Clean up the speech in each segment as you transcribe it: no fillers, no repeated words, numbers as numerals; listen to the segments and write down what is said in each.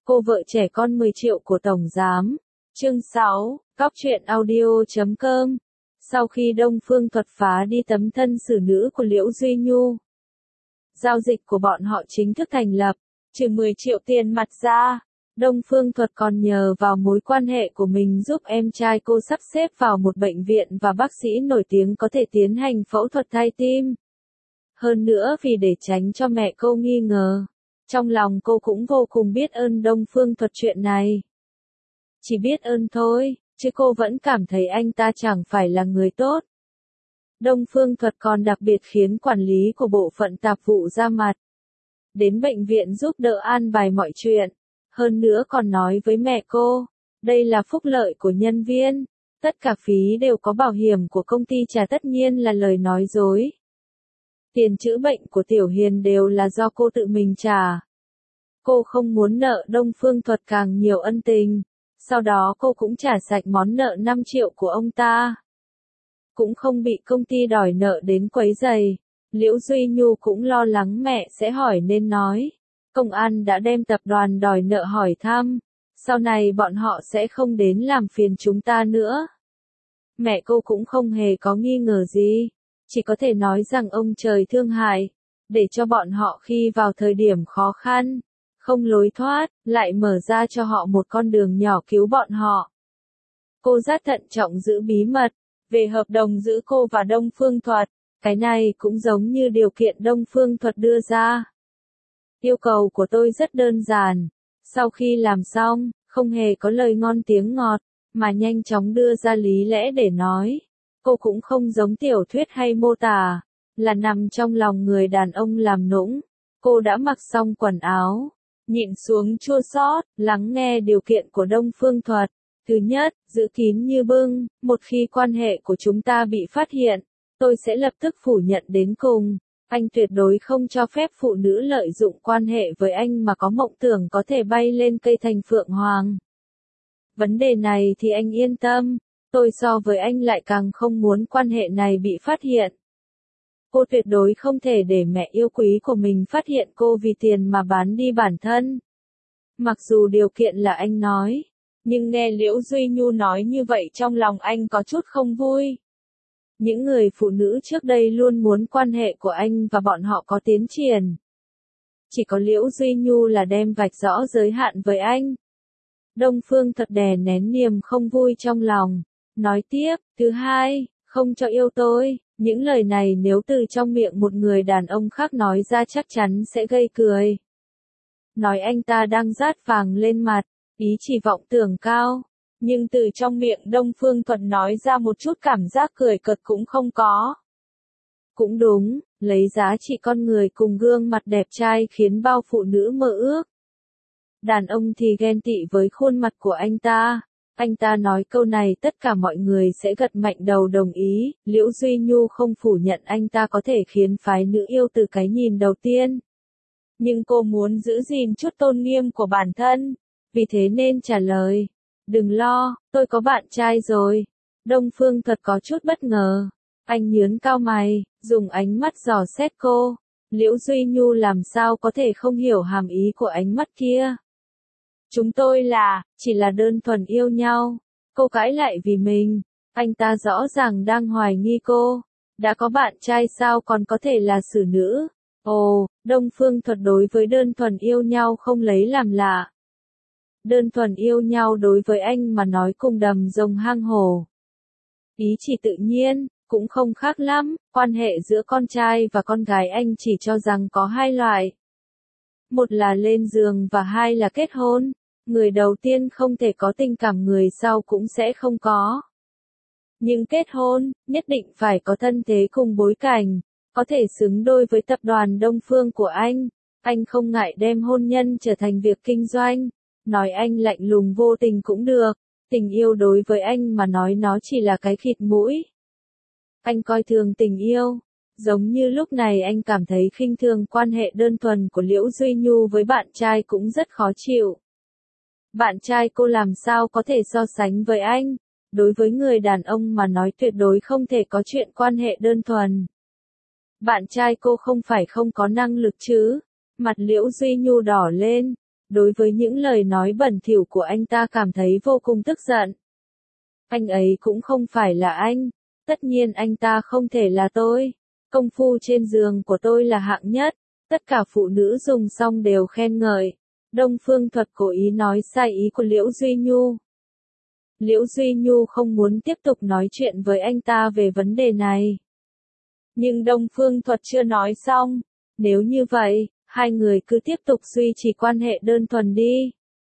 Cô vợ trẻ con 10 triệu của Tổng Giám. Chương 6, cóc.audio.com. Sau khi Đông Phương Thuật phá đi tấm thân xử nữ của Liễu Duy Nhu, giao dịch của bọn họ chính thức thành lập, trừ 10 triệu tiền mặt ra, Đông Phương Thuật còn nhờ vào mối quan hệ của mình giúp em trai cô sắp xếp vào một bệnh viện và bác sĩ nổi tiếng có thể tiến hành phẫu thuật thay tim. Hơn nữa vì để tránh cho mẹ cô nghi ngờ, trong lòng cô cũng vô cùng biết ơn Đông Phương Thuật chuyện này. Chỉ biết ơn thôi, chứ cô vẫn cảm thấy anh ta chẳng phải là người tốt. Đông Phương Thuật còn đặc biệt khiến quản lý của bộ phận tạp vụ ra mặt, đến bệnh viện giúp đỡ an bài mọi chuyện. Hơn nữa còn nói với mẹ cô, đây là phúc lợi của nhân viên, tất cả phí đều có bảo hiểm của công ty trả, tất nhiên là lời nói dối. Tiền chữa bệnh của Tiểu Hiền đều là do cô tự mình trả. Cô không muốn nợ Đông Phương Thuật càng nhiều ân tình, sau đó cô cũng trả sạch món nợ 5 triệu của ông ta. Cũng không bị công ty đòi nợ đến quấy rầy. Liễu Duy Nhu cũng lo lắng mẹ sẽ hỏi nên nói, công an đã đem tập đoàn đòi nợ hỏi thăm, sau này bọn họ sẽ không đến làm phiền chúng ta nữa. Mẹ cô cũng không hề có nghi ngờ gì, chỉ có thể nói rằng ông trời thương hại, để cho bọn họ khi vào thời điểm khó khăn, không lối thoát, lại mở ra cho họ một con đường nhỏ cứu bọn họ. Cô rất thận trọng giữ bí mật về hợp đồng giữa cô và Đông Phương Thuật, cái này cũng giống như điều kiện Đông Phương Thuật đưa ra. Yêu cầu của tôi rất đơn giản, sau khi làm xong, không hề có lời ngon tiếng ngọt, mà nhanh chóng đưa ra lý lẽ để nói. Cô cũng không giống tiểu thuyết hay mô tả, là nằm trong lòng người đàn ông làm nũng. Cô đã mặc xong quần áo, nhịn xuống chua xót, lắng nghe điều kiện của Đông Phương Thuật. Thứ nhất, giữ kín như bưng, một khi quan hệ của chúng ta bị phát hiện, tôi sẽ lập tức phủ nhận đến cùng. Anh tuyệt đối không cho phép phụ nữ lợi dụng quan hệ với anh mà có mộng tưởng có thể bay lên cây thành phượng hoàng. Vấn đề này thì anh yên tâm, tôi so với anh lại càng không muốn quan hệ này bị phát hiện. Cô tuyệt đối không thể để mẹ yêu quý của mình phát hiện cô vì tiền mà bán đi bản thân. Mặc dù điều kiện là anh nói, nhưng nghe Liễu Duy Nhu nói như vậy trong lòng anh có chút không vui. Những người phụ nữ trước đây luôn muốn quan hệ của anh và bọn họ có tiến triển. Chỉ có Liễu Duy Nhu là đem vạch rõ giới hạn với anh. Đông Phương Thuật đè nén niềm không vui trong lòng, nói tiếp, thứ hai, không cho yêu tôi. Những lời này nếu từ trong miệng một người đàn ông khác nói ra chắc chắn sẽ gây cười. Nói anh ta đang rát vàng lên mặt, ý chỉ vọng tưởng cao. Nhưng từ trong miệng Đông Phương Thuật nói ra một chút cảm giác cười cợt cũng không có. Cũng đúng, lấy giá trị con người cùng gương mặt đẹp trai khiến bao phụ nữ mơ ước. Đàn ông thì ghen tị với khuôn mặt của anh ta. Anh ta nói câu này tất cả mọi người sẽ gật mạnh đầu đồng ý. Liễu Duy Nhu không phủ nhận anh ta có thể khiến phái nữ yêu từ cái nhìn đầu tiên. Nhưng cô muốn giữ gìn chút tôn nghiêm của bản thân, vì thế nên trả lời. Đừng lo, tôi có bạn trai rồi. Đông Phương Thuật có chút bất ngờ. Anh nhướng cao mày, dùng ánh mắt dò xét cô. Liễu Duy Nhu làm sao có thể không hiểu hàm ý của ánh mắt kia. Chúng tôi chỉ là đơn thuần yêu nhau. Cô cãi lại vì mình. Anh ta rõ ràng đang hoài nghi cô. Đã có bạn trai sao còn có thể là xử nữ. Ồ, Đông Phương Thuật đối với đơn thuần yêu nhau không lấy làm lạ. Đơn thuần yêu nhau đối với anh mà nói cùng đầm rồng hang hổ. Ý chỉ tự nhiên, cũng không khác lắm, quan hệ giữa con trai và con gái anh chỉ cho rằng có hai loại. Một là lên giường và hai là kết hôn. Người đầu tiên không thể có tình cảm, người sau cũng sẽ không có. Nhưng kết hôn, nhất định phải có thân thế cùng bối cảnh, có thể xứng đôi với tập đoàn Đông Phương của anh. Anh không ngại đem hôn nhân trở thành việc kinh doanh. Nói anh lạnh lùng vô tình cũng được, tình yêu đối với anh mà nói nó chỉ là cái khịt mũi. Anh coi thường tình yêu, giống như lúc này anh cảm thấy khinh thường quan hệ đơn thuần của Liễu Duy Nhu với bạn trai cũng rất khó chịu. Bạn trai cô làm sao có thể so sánh với anh, đối với người đàn ông mà nói tuyệt đối không thể có chuyện quan hệ đơn thuần. Bạn trai cô không phải không có năng lực chứ, mặt Liễu Duy Nhu đỏ lên. đối với những lời nói bẩn thỉu của anh ta cảm thấy vô cùng tức giận. Anh ấy cũng không phải là anh, tất nhiên anh ta không thể là tôi. Công phu trên giường của tôi là hạng nhất, tất cả phụ nữ dùng xong đều khen ngợi. Đông Phương Thuật cố ý nói sai ý của Liễu Duy Nhu. Liễu Duy Nhu không muốn tiếp tục nói chuyện với anh ta về vấn đề này. Nhưng Đông Phương Thuật chưa nói xong. Nếu như vậy, hai người cứ tiếp tục duy trì quan hệ đơn thuần đi.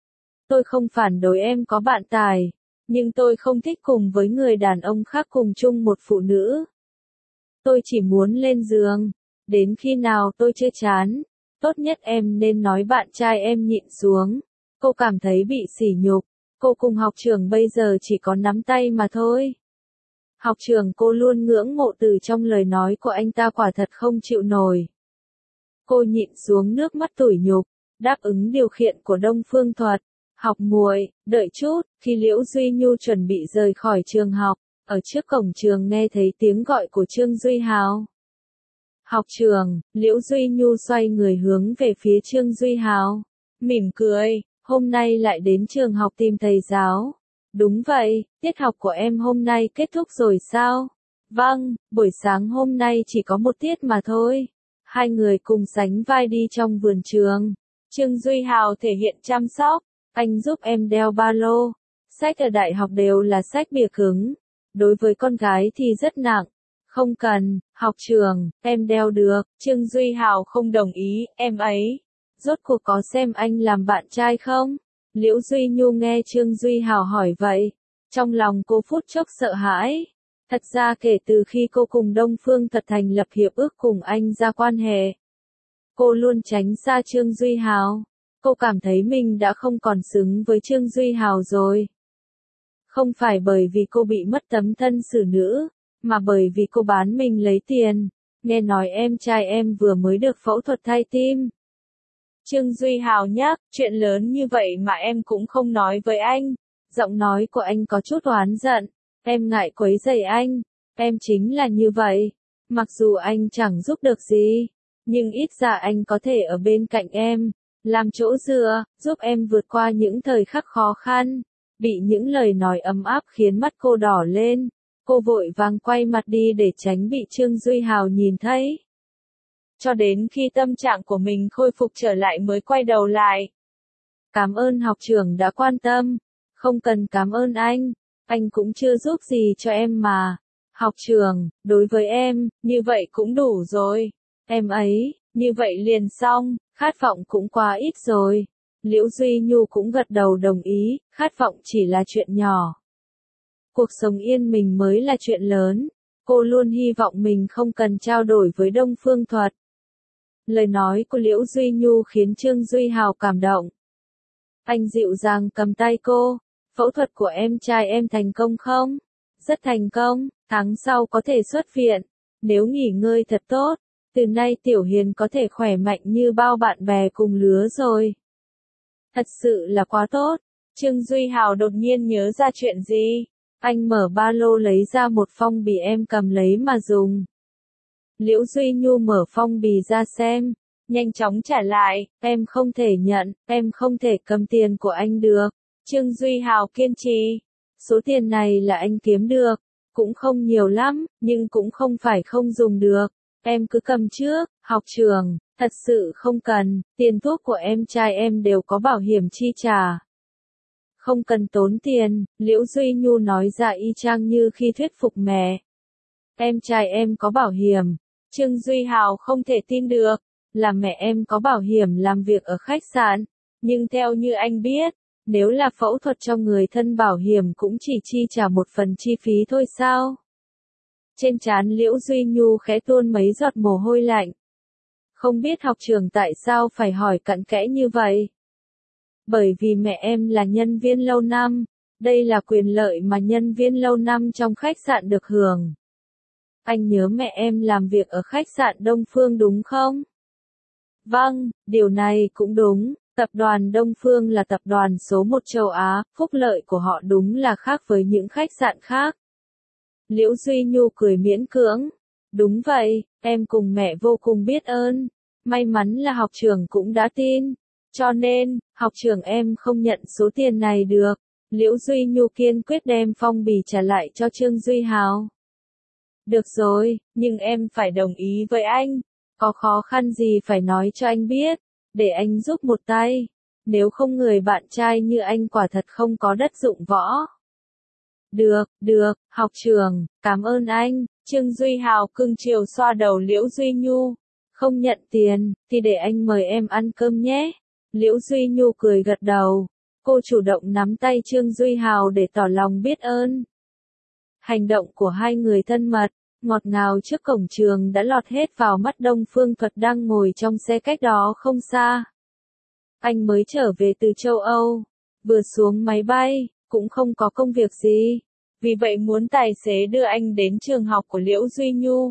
Tôi không phản đối em có bạn tài, nhưng tôi không thích cùng với người đàn ông khác cùng chung một phụ nữ. Tôi chỉ muốn lên giường, đến khi nào tôi chưa chán, tốt nhất em nên nói bạn trai em nhịn xuống. Cô cảm thấy bị sỉ nhục, cô cùng học trưởng bây giờ chỉ có nắm tay mà thôi. Học trưởng cô luôn ngưỡng mộ từ trong lời nói của anh ta quả thật không chịu nổi. Cô nhịn xuống nước mắt tủi nhục, đáp ứng điều kiện của Đông Phương Thuật. Học muội, đợi chút, khi Liễu Duy Nhu chuẩn bị rời khỏi trường học, ở trước cổng trường nghe thấy tiếng gọi của Trương Duy Hào. Học trường, Liễu Duy Nhu xoay người hướng về phía Trương Duy Hào, mỉm cười, hôm nay lại đến trường học tìm thầy giáo. Đúng vậy, tiết học của em hôm nay kết thúc rồi sao? Vâng, buổi sáng hôm nay chỉ có một tiết mà thôi. Hai người cùng sánh vai đi trong vườn trường. Trương Duy Hào thể hiện chăm sóc, anh giúp em đeo ba lô. Sách ở đại học đều là sách bìa cứng. Đối với con gái thì rất nặng. Không cần, học trường, em đeo được. Trương Duy Hào không đồng ý, em ấy. Rốt cuộc có xem anh làm bạn trai không? Liễu Duy Nhu nghe Trương Duy Hào hỏi vậy. Trong lòng cô phút chốc sợ hãi. Thật ra kể từ khi cô cùng Đông Phương Thuật thành lập hiệp ước cùng anh ra quan hệ, cô luôn tránh xa Trương Duy Hào. Cô cảm thấy mình đã không còn xứng với Trương Duy Hào rồi. Không phải bởi vì cô bị mất tấm thân xử nữ, mà bởi vì cô bán mình lấy tiền. Nghe nói em trai em vừa mới được phẫu thuật thay tim. Trương Duy Hào nhắc, chuyện lớn như vậy mà em cũng không nói với anh. Giọng nói của anh có chút oán giận. Em ngại quấy rầy anh. Em chính là như vậy. Mặc dù anh chẳng giúp được gì, nhưng ít ra anh có thể ở bên cạnh em, làm chỗ dựa, giúp em vượt qua những thời khắc khó khăn. Bị những lời nói ấm áp khiến mắt cô đỏ lên. Cô vội vàng quay mặt đi để tránh bị Trương Duy Hào nhìn thấy. Cho đến khi tâm trạng của mình khôi phục trở lại mới quay đầu lại. Cảm ơn học trưởng đã quan tâm. Không cần cảm ơn anh cũng chưa giúp gì cho em mà. Học trưởng, đối với em, như vậy cũng đủ rồi. Em ấy, như vậy liền xong, khát vọng cũng quá ít rồi. Liễu Duy Nhu cũng gật đầu đồng ý, khát vọng chỉ là chuyện nhỏ. Cuộc sống yên bình mới là chuyện lớn. Cô luôn hy vọng mình không cần trao đổi với Đông Phương Thuật. Lời nói của Liễu Duy Nhu khiến Trương Duy Hào cảm động. Anh dịu dàng cầm tay cô. Phẫu thuật của em trai em thành công không? Rất thành công, tháng sau có thể xuất viện. Nếu nghỉ ngơi thật tốt, từ nay Tiểu Hiền có thể khỏe mạnh như bao bạn bè cùng lứa rồi. Thật sự là quá tốt. Trương Duy Hào đột nhiên nhớ ra chuyện gì. Anh mở ba lô lấy ra một phong bì em cầm lấy mà dùng. Liễu Duy Nhu mở phong bì ra xem. Nhanh chóng trả lại, em không thể nhận, em không thể cầm tiền của anh được. Trương Duy Hào kiên trì. Số tiền này là anh kiếm được. Cũng không nhiều lắm, nhưng cũng không phải không dùng được. Em cứ cầm trước, học trường, thật sự không cần, tiền thuốc của em trai em đều có bảo hiểm chi trả. Không cần tốn tiền, Liễu Duy Nhu nói ra y chang như khi thuyết phục mẹ. Em trai em có bảo hiểm. Trương Duy Hào không thể tin được, là mẹ em có bảo hiểm làm việc ở khách sạn. Nhưng theo như anh biết, nếu là phẫu thuật cho người thân bảo hiểm cũng chỉ chi trả một phần chi phí thôi sao? Trên trán Liễu Duy Nhu khẽ tuôn mấy giọt mồ hôi lạnh. Không biết học trường tại sao phải hỏi cặn kẽ như vậy? Bởi vì mẹ em là nhân viên lâu năm, đây là quyền lợi mà nhân viên lâu năm trong khách sạn được hưởng. Anh nhớ mẹ em làm việc ở khách sạn Đông Phương đúng không? Vâng, điều này cũng đúng. Tập đoàn Đông Phương là tập đoàn số 1 châu Á, phúc lợi của họ đúng là khác với những khách sạn khác. Liễu Duy Nhu cười miễn cưỡng. Đúng vậy, em cùng mẹ vô cùng biết ơn. May mắn là học trường cũng đã tin. Cho nên, học trưởng em không nhận số tiền này được. Liễu Duy Nhu kiên quyết đem phong bì trả lại cho Trương Duy Hào. Được rồi, nhưng em phải đồng ý với anh. Có khó khăn gì phải nói cho anh biết, để anh giúp một tay. Nếu không người bạn trai như anh quả thật không có đất dụng võ. Được, học trưởng, cảm ơn anh. Trương Duy Hào cưng chiều xoa đầu Liễu Duy Nhu. Không nhận tiền, thì để anh mời em ăn cơm nhé. Liễu Duy Nhu cười gật đầu. Cô chủ động nắm tay Trương Duy Hào để tỏ lòng biết ơn. Hành động của hai người thân mật, ngọt ngào trước cổng trường đã lọt hết vào mắt Đông Phương Thuật đang ngồi trong xe cách đó không xa. Anh mới trở về từ châu Âu, vừa xuống máy bay, cũng không có công việc gì. Vì vậy muốn tài xế đưa anh đến trường học của Liễu Duy Nhu.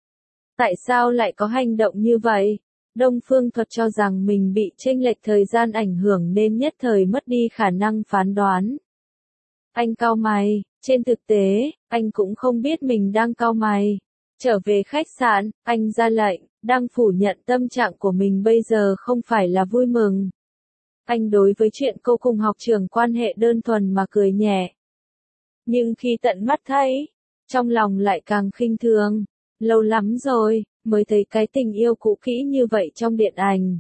Tại sao lại có hành động như vậy? Đông Phương Thuật cho rằng mình bị chênh lệch thời gian ảnh hưởng nên nhất thời mất đi khả năng phán đoán. Anh cau mày, trên thực tế, anh cũng không biết mình đang cau mày. Trở về khách sạn, anh ra lệnh, đang phủ nhận tâm trạng của mình bây giờ không phải là vui mừng. Anh đối với chuyện cô cùng học trưởng quan hệ đơn thuần mà cười nhẹ. Nhưng khi tận mắt thấy, trong lòng lại càng khinh thường. Lâu lắm rồi, mới thấy cái tình yêu cũ kỹ như vậy trong điện ảnh.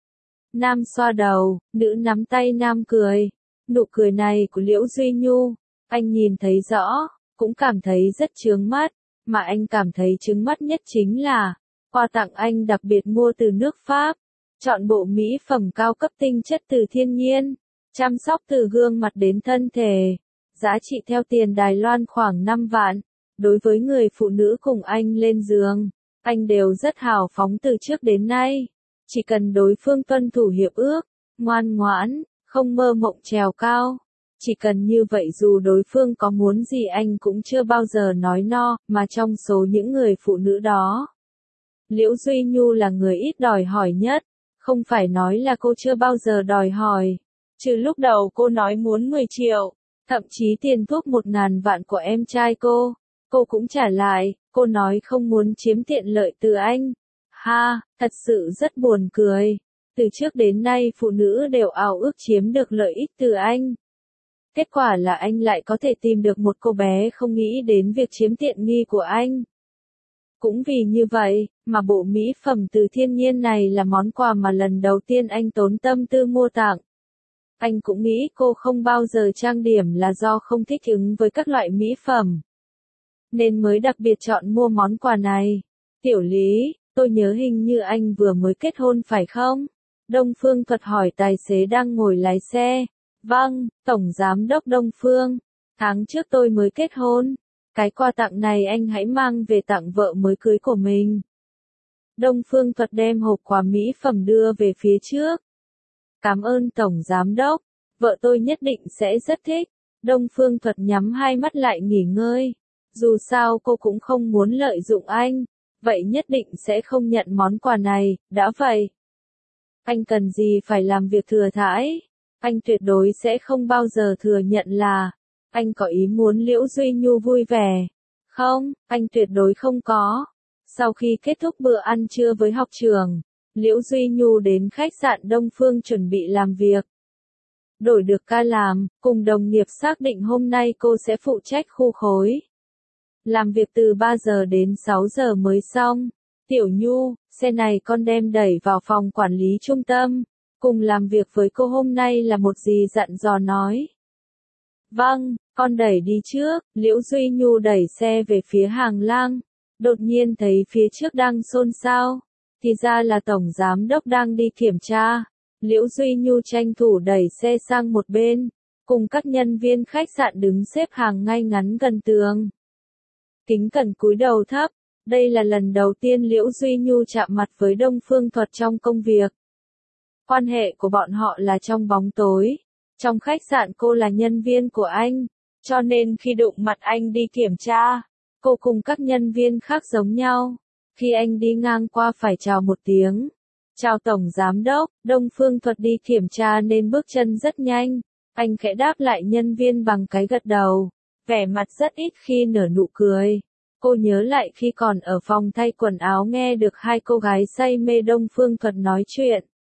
Nam xoa đầu, nữ nắm tay nam cười. Nụ cười này của Liễu Duy Nhu, anh nhìn thấy rõ, cũng cảm thấy rất chướng mắt. Mà anh cảm thấy chướng mắt nhất chính là, quà tặng anh đặc biệt mua từ nước Pháp. Chọn bộ mỹ phẩm cao cấp tinh chất từ thiên nhiên, chăm sóc từ gương mặt đến thân thể. Giá trị theo tiền Đài Loan khoảng 5 vạn. Đối với người phụ nữ cùng anh lên giường, anh đều rất hào phóng từ trước đến nay. Chỉ cần đối phương tuân thủ hiệp ước, ngoan ngoãn, không mơ mộng trèo cao. Chỉ cần như vậy dù đối phương có muốn gì anh cũng chưa bao giờ nói no, mà trong số những người phụ nữ đó, Liễu Duy Nhu là người ít đòi hỏi nhất. Không phải nói là cô chưa bao giờ đòi hỏi. Trừ lúc đầu cô nói muốn 10 triệu, thậm chí tiền thuốc 1.000 vạn của em trai cô cũng trả lại. Cô nói không muốn chiếm tiện lợi từ anh. Ha, thật sự rất buồn cười. Từ trước đến nay phụ nữ đều ao ước chiếm được lợi ích từ anh. Kết quả là anh lại có thể tìm được một cô bé không nghĩ đến việc chiếm tiện nghi của anh. Cũng vì như vậy, mà bộ mỹ phẩm từ thiên nhiên này là món quà mà lần đầu tiên anh tốn tâm tư mua tặng. Anh cũng nghĩ cô không bao giờ trang điểm là do không thích ứng với các loại mỹ phẩm, nên mới đặc biệt chọn mua món quà này. Tiểu Lý, tôi nhớ hình như anh vừa mới kết hôn phải không? Đông Phương Thuật hỏi tài xế đang ngồi lái xe. Vâng, Tổng Giám đốc Đông Phương. Tháng trước tôi mới kết hôn. Cái quà tặng này anh hãy mang về tặng vợ mới cưới của mình. Đông Phương Thuật đem hộp quà mỹ phẩm đưa về phía trước. Cảm ơn Tổng Giám đốc. Vợ tôi nhất định sẽ rất thích. Đông Phương Thuật nhắm hai mắt lại nghỉ ngơi. Dù sao cô cũng không muốn lợi dụng anh. Vậy nhất định sẽ không nhận món quà này, đã vậy. Anh cần gì phải làm việc thừa thãi. Anh tuyệt đối sẽ không bao giờ thừa nhận là anh có ý muốn Liễu Duy Nhu vui vẻ. Không, anh tuyệt đối không có. Sau khi kết thúc bữa ăn trưa với học trường, Liễu Duy Nhu đến khách sạn Đông Phương chuẩn bị làm việc. Đổi được ca làm, cùng đồng nghiệp xác định hôm nay cô sẽ phụ trách khu khối. Làm việc từ 3 giờ đến 6 giờ mới xong. Tiểu Nhu, xe này con đem đẩy vào phòng quản lý trung tâm. Cùng làm việc với cô hôm nay là một dì dặn dò nói. Vâng, con đẩy đi trước. Liễu Duy Nhu đẩy xe về phía hàng lang. Đột nhiên thấy phía trước đang xôn xao. Thì ra là Tổng Giám đốc đang đi kiểm tra. Liễu Duy Nhu tranh thủ đẩy xe sang một bên. Cùng các nhân viên khách sạn đứng xếp hàng ngay ngắn gần tường. Kính cẩn cúi đầu thấp. Đây là lần đầu tiên Liễu Duy Nhu chạm mặt với Đông Phương Thuật trong công việc. Quan hệ của bọn họ là trong bóng tối. Trong khách sạn cô là nhân viên của anh, cho nên khi đụng mặt anh đi kiểm tra, cô cùng các nhân viên khác giống nhau. Khi anh đi ngang qua phải chào một tiếng. Chào Tổng Giám đốc. Đông Phương Thuật đi kiểm tra nên bước chân rất nhanh. Anh khẽ đáp lại nhân viên bằng cái gật đầu. Vẻ mặt rất ít khi nở nụ cười. Cô nhớ lại khi còn ở phòng thay quần áo nghe được hai cô gái say mê Đông Phương Thuật nói chuyện.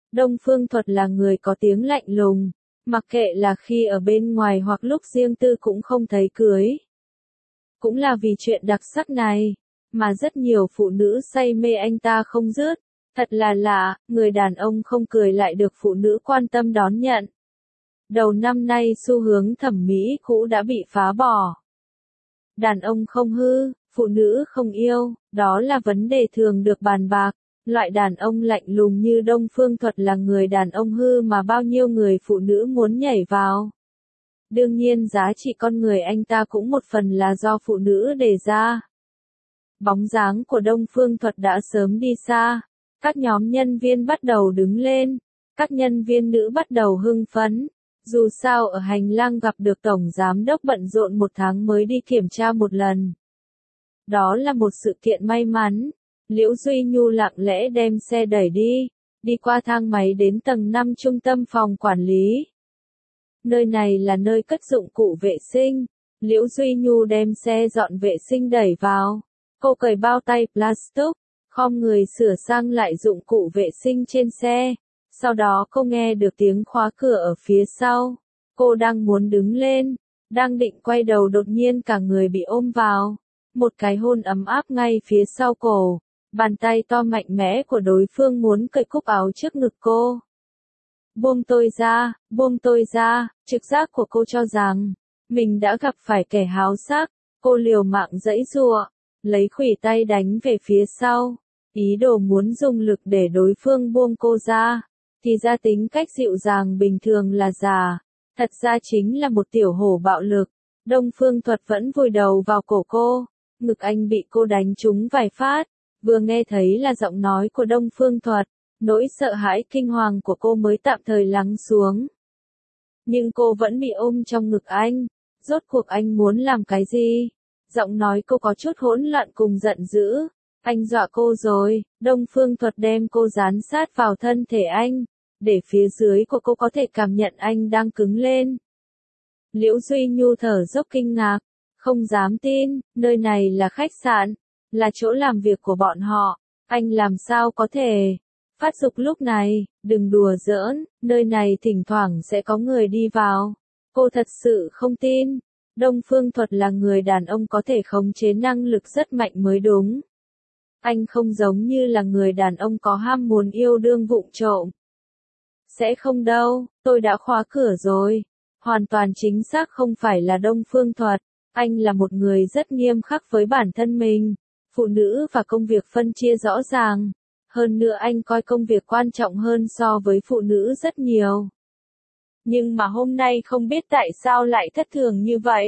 Đông Phương Thuật là người có tiếng lạnh lùng, mặc kệ là khi ở bên ngoài hoặc lúc riêng tư cũng không thấy cưới. Cũng là vì chuyện đặc sắc này, mà rất nhiều phụ nữ say mê anh ta không dứt. Thật là lạ, người đàn ông không cười lại được phụ nữ quan tâm đón nhận. Đầu năm nay xu hướng thẩm mỹ cũ đã bị phá bỏ. Đàn ông không hư, phụ nữ không yêu, đó là vấn đề thường được bàn bạc. Loại đàn ông lạnh lùng như Đông Phương Thuật là người đàn ông hư mà bao nhiêu người phụ nữ muốn nhảy vào. Đương nhiên giá trị con người anh ta cũng một phần là do phụ nữ đề ra. Bóng dáng của Đông Phương Thuật đã sớm đi xa. Các nhóm nhân viên bắt đầu đứng lên. Các nhân viên nữ bắt đầu hưng phấn. Dù sao ở hành lang gặp được Tổng Giám đốc bận rộn một tháng mới đi kiểm tra một lần. Đó là một sự kiện may mắn. Liễu Duy Nhu lặng lẽ đem xe đẩy đi qua thang máy đến tầng 5 trung tâm phòng quản lý. Nơi này là nơi cất dụng cụ vệ sinh. Liễu Duy Nhu đem xe dọn vệ sinh đẩy vào. Cô cởi bao tay plastic, khom người sửa sang lại dụng cụ vệ sinh trên xe. Sau đó cô nghe được tiếng khóa cửa ở phía sau. Cô đang muốn đứng lên, đang định quay đầu đột nhiên cả người bị ôm vào. Một cái hôn ấm áp ngay phía sau cổ. Bàn tay to mạnh mẽ của đối phương muốn cởi cúc áo trước ngực cô. Buông tôi ra, trực giác của cô cho rằng, mình đã gặp phải kẻ háo sắc. Cô liều mạng giãy giụa, lấy khuỷu tay đánh về phía sau. Ý đồ muốn dùng lực để đối phương buông cô ra. Thì ra tính cách dịu dàng bình thường là giả. Thật ra chính là một tiểu hổ bạo lực. Đông Phương Thuật vẫn vùi đầu vào cổ cô. Ngực anh bị cô đánh trúng vài phát. Vừa nghe thấy là giọng nói của Đông Phương Thuật, nỗi sợ hãi kinh hoàng của cô mới tạm thời lắng xuống. Nhưng cô vẫn bị ôm trong ngực anh. Rốt cuộc anh muốn làm cái gì? Giọng nói cô có chút hỗn loạn cùng giận dữ. Anh dọa cô rồi. Đông Phương Thuật đem cô dán sát vào thân thể anh, để phía dưới của cô có thể cảm nhận anh đang cứng lên. Liễu Duy Nhu thở dốc kinh ngạc, không dám tin, nơi này là khách sạn, là chỗ làm việc của bọn họ, anh làm sao có thể phát dục lúc này, đừng đùa giỡn, nơi này thỉnh thoảng sẽ có người đi vào. Cô thật sự không tin, Đông Phương Thuật là người đàn ông có thể khống chế năng lực rất mạnh mới đúng. Anh không giống như là người đàn ông có ham muốn yêu đương vụng trộm. Sẽ không đâu, tôi đã khóa cửa rồi. Hoàn toàn chính xác không phải là Đông Phương Thuật. Anh là một người rất nghiêm khắc với bản thân mình. Phụ nữ và công việc phân chia rõ ràng. Hơn nữa anh coi công việc quan trọng hơn so với phụ nữ rất nhiều. Nhưng mà hôm nay không biết tại sao lại thất thường như vậy.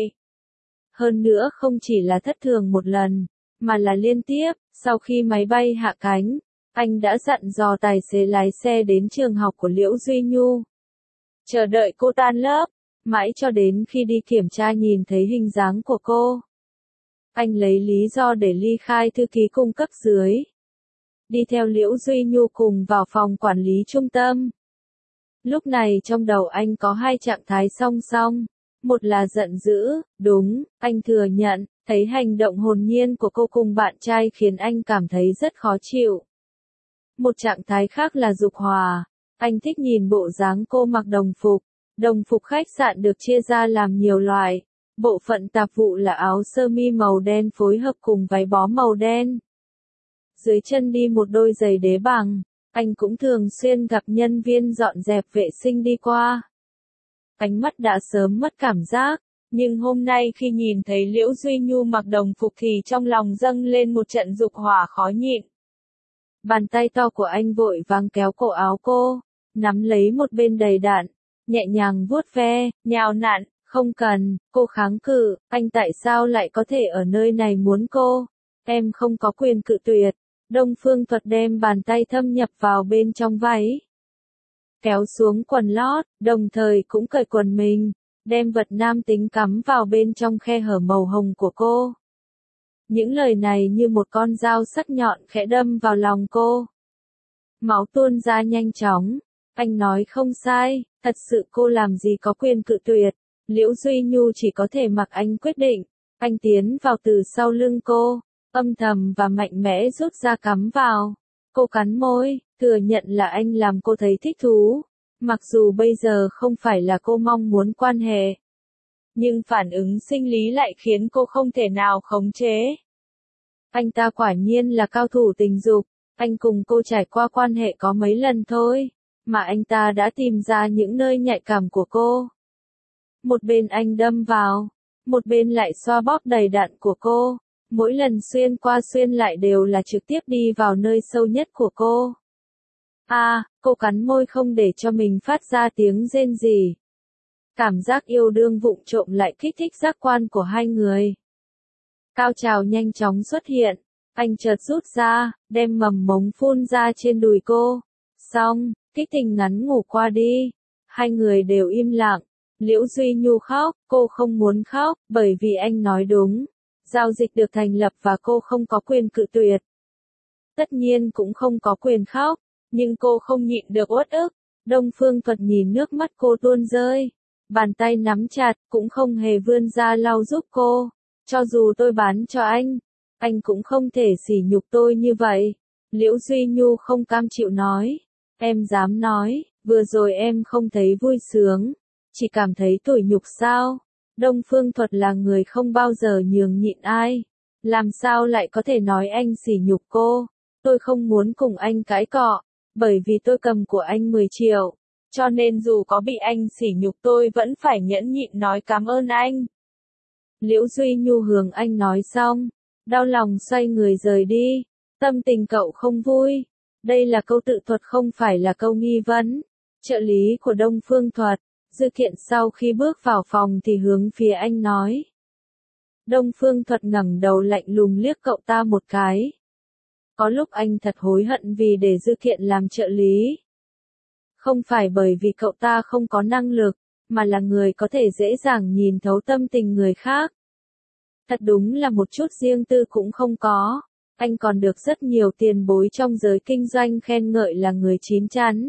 Hơn nữa không chỉ là thất thường một lần, mà là liên tiếp. Sau khi máy bay hạ cánh, anh đã dặn dò tài xế lái xe đến trường học của Liễu Duy Nhu. Chờ đợi cô tan lớp, mãi cho đến khi đi kiểm tra nhìn thấy hình dáng của cô. Anh lấy lý do để ly khai thư ký cung cấp dưới. Đi theo Liễu Duy Nhu cùng vào phòng quản lý trung tâm. Lúc này trong đầu anh có hai trạng thái song song. Một là giận dữ, đúng, anh thừa nhận, thấy hành động hồn nhiên của cô cùng bạn trai khiến anh cảm thấy rất khó chịu. Một trạng thái khác là dục hòa, anh thích nhìn bộ dáng cô mặc đồng phục. Đồng phục khách sạn được chia ra làm nhiều loại. Bộ phận tạp vụ là áo sơ mi màu đen phối hợp cùng váy bó màu đen. Dưới chân đi một đôi giày đế bằng. Anh cũng thường xuyên gặp nhân viên dọn dẹp vệ sinh đi qua. Ánh mắt đã sớm mất cảm giác, nhưng hôm nay khi nhìn thấy Liễu Duy Nhu mặc đồng phục thì trong lòng dâng lên một trận dục hỏa khó nhịn. Bàn tay to của anh vội vàng kéo cổ áo cô, nắm lấy một bên đầy đặn, nhẹ nhàng vuốt ve, nhào nặn, không cần, cô kháng cự, anh tại sao lại có thể ở nơi này muốn cô? Em không có quyền cự tuyệt. Đông Phương Thuật đem bàn tay thâm nhập vào bên trong váy. Kéo xuống quần lót, đồng thời cũng cởi quần mình, đem vật nam tính cắm vào bên trong khe hở màu hồng của cô. Những lời này như một con dao sắc nhọn khẽ đâm vào lòng cô. Máu tuôn ra nhanh chóng. Anh nói không sai, thật sự cô làm gì có quyền cự tuyệt. Liễu Duy Nhu chỉ có thể mặc anh quyết định. Anh tiến vào từ sau lưng cô, âm thầm và mạnh mẽ rút ra cắm vào. Cô cắn môi, Thừa nhận là anh làm cô thấy thích thú, mặc dù bây giờ không phải là cô mong muốn quan hệ. Nhưng phản ứng sinh lý lại khiến cô không thể nào khống chế. Anh ta quả nhiên là cao thủ tình dục, anh cùng cô trải qua quan hệ có mấy lần thôi, mà anh ta đã tìm ra những nơi nhạy cảm của cô. Một bên anh đâm vào, một bên lại xoa bóp đầy đặn của cô, mỗi lần xuyên qua xuyên lại đều là trực tiếp đi vào nơi sâu nhất của cô. Cô cắn môi không để cho mình phát ra tiếng rên rỉ. Cảm giác yêu đương vụng trộm lại kích thích giác quan của hai người. Cao trào nhanh chóng xuất hiện, anh chợt rút ra, đem mầm mống phun ra trên đùi cô. Xong, kích tình ngắn ngủ qua đi. Hai người đều im lặng. Liễu Duy Nhu khóc, cô không muốn khóc, bởi vì anh nói đúng. Giao dịch được thành lập và cô không có quyền cự tuyệt. Tất nhiên cũng không có quyền khóc, nhưng cô không nhịn được uất ức. Đông Phương Thuật nhìn nước mắt cô tuôn rơi. Bàn tay nắm chặt, cũng không hề vươn ra lau giúp cô. Cho dù tôi bán cho anh cũng không thể sỉ nhục tôi như vậy. Liễu Duy Nhu không cam chịu nói. Em dám nói, vừa rồi em không thấy vui sướng, chỉ cảm thấy tủi nhục sao? Đông Phương Thuật là người không bao giờ nhường nhịn ai. Làm sao lại có thể nói anh sỉ nhục cô? Tôi không muốn cùng anh cãi cọ, bởi vì tôi cầm của anh 10 triệu. Cho nên dù có bị anh sỉ nhục tôi vẫn phải nhẫn nhịn nói cảm ơn anh. Liễu Duy Nhu hướng anh nói xong, đau lòng xoay người rời đi. Tâm tình cậu không vui. Đây là câu tự thuật không phải là câu nghi vấn. Trợ lý của Đông Phương Thuật, Dư Kiện sau khi bước vào phòng thì hướng phía anh nói. Đông Phương Thuật ngẩng đầu lạnh lùng liếc cậu ta một cái. Có lúc anh thật hối hận vì để Dư Kiện làm trợ lý. Không phải bởi vì cậu ta không có năng lực, mà là người có thể dễ dàng nhìn thấu tâm tình người khác. Thật đúng là một chút riêng tư cũng không có. Anh còn được rất nhiều tiền bối trong giới kinh doanh khen ngợi là người chín chắn.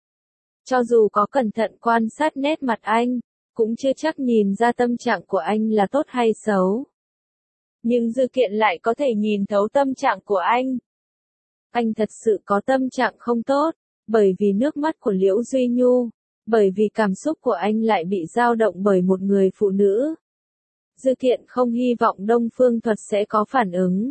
Cho dù có cẩn thận quan sát nét mặt anh, cũng chưa chắc nhìn ra tâm trạng của anh là tốt hay xấu. Nhưng Dư Kiện lại có thể nhìn thấu tâm trạng của anh. Anh thật sự có tâm trạng không tốt, bởi vì nước mắt của Liễu Duy Nhu, bởi vì cảm xúc của anh lại bị dao động bởi một người phụ nữ. Dư Kiện không hy vọng Đông Phương Thuật sẽ có phản ứng.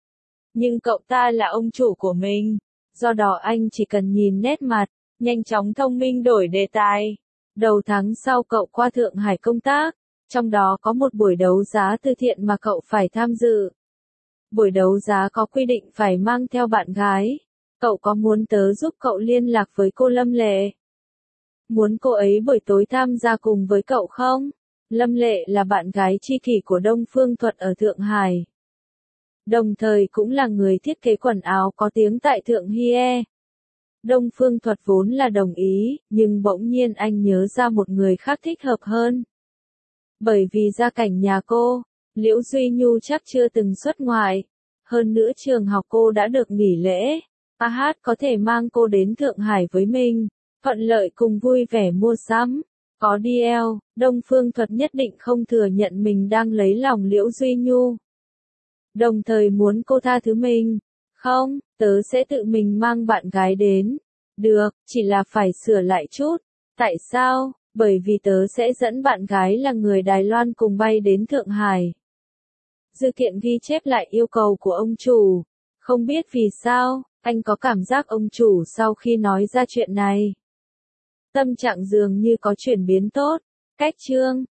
Nhưng cậu ta là ông chủ của mình, do đó anh chỉ cần nhìn nét mặt, nhanh chóng thông minh đổi đề tài. Đầu tháng sau cậu qua Thượng Hải công tác, trong đó có một buổi đấu giá từ thiện mà cậu phải tham dự. Buổi đấu giá có quy định phải mang theo bạn gái. Cậu có muốn tớ giúp cậu liên lạc với cô Lâm Lệ? Muốn cô ấy buổi tối tham gia cùng với cậu không? Lâm Lệ là bạn gái tri kỷ của Đông Phương Thuật ở Thượng Hải. Đồng thời cũng là người thiết kế quần áo có tiếng tại Thượng Hie. Đông Phương Thuật vốn là đồng ý, nhưng bỗng nhiên anh nhớ ra một người khác thích hợp hơn. Bởi vì gia cảnh nhà cô, Liễu Duy Nhu chắc chưa từng xuất ngoại. Hơn nữa trường học cô đã được nghỉ lễ. AH có thể mang cô đến Thượng Hải với mình, thuận lợi cùng vui vẻ mua sắm. Có DL, Đông Phương Thuật nhất định không thừa nhận mình đang lấy lòng Liễu Duy Nhu. Đồng thời muốn cô tha thứ mình. Không, tớ sẽ tự mình mang bạn gái đến. Được, chỉ là phải sửa lại chút. Tại sao? Bởi vì tớ sẽ dẫn bạn gái là người Đài Loan cùng bay đến Thượng Hải. Dư Kiện ghi chép lại yêu cầu của ông chủ. Không biết vì sao, anh có cảm giác ông chủ sau khi nói ra chuyện này, tâm trạng dường như có chuyển biến tốt. Cách chương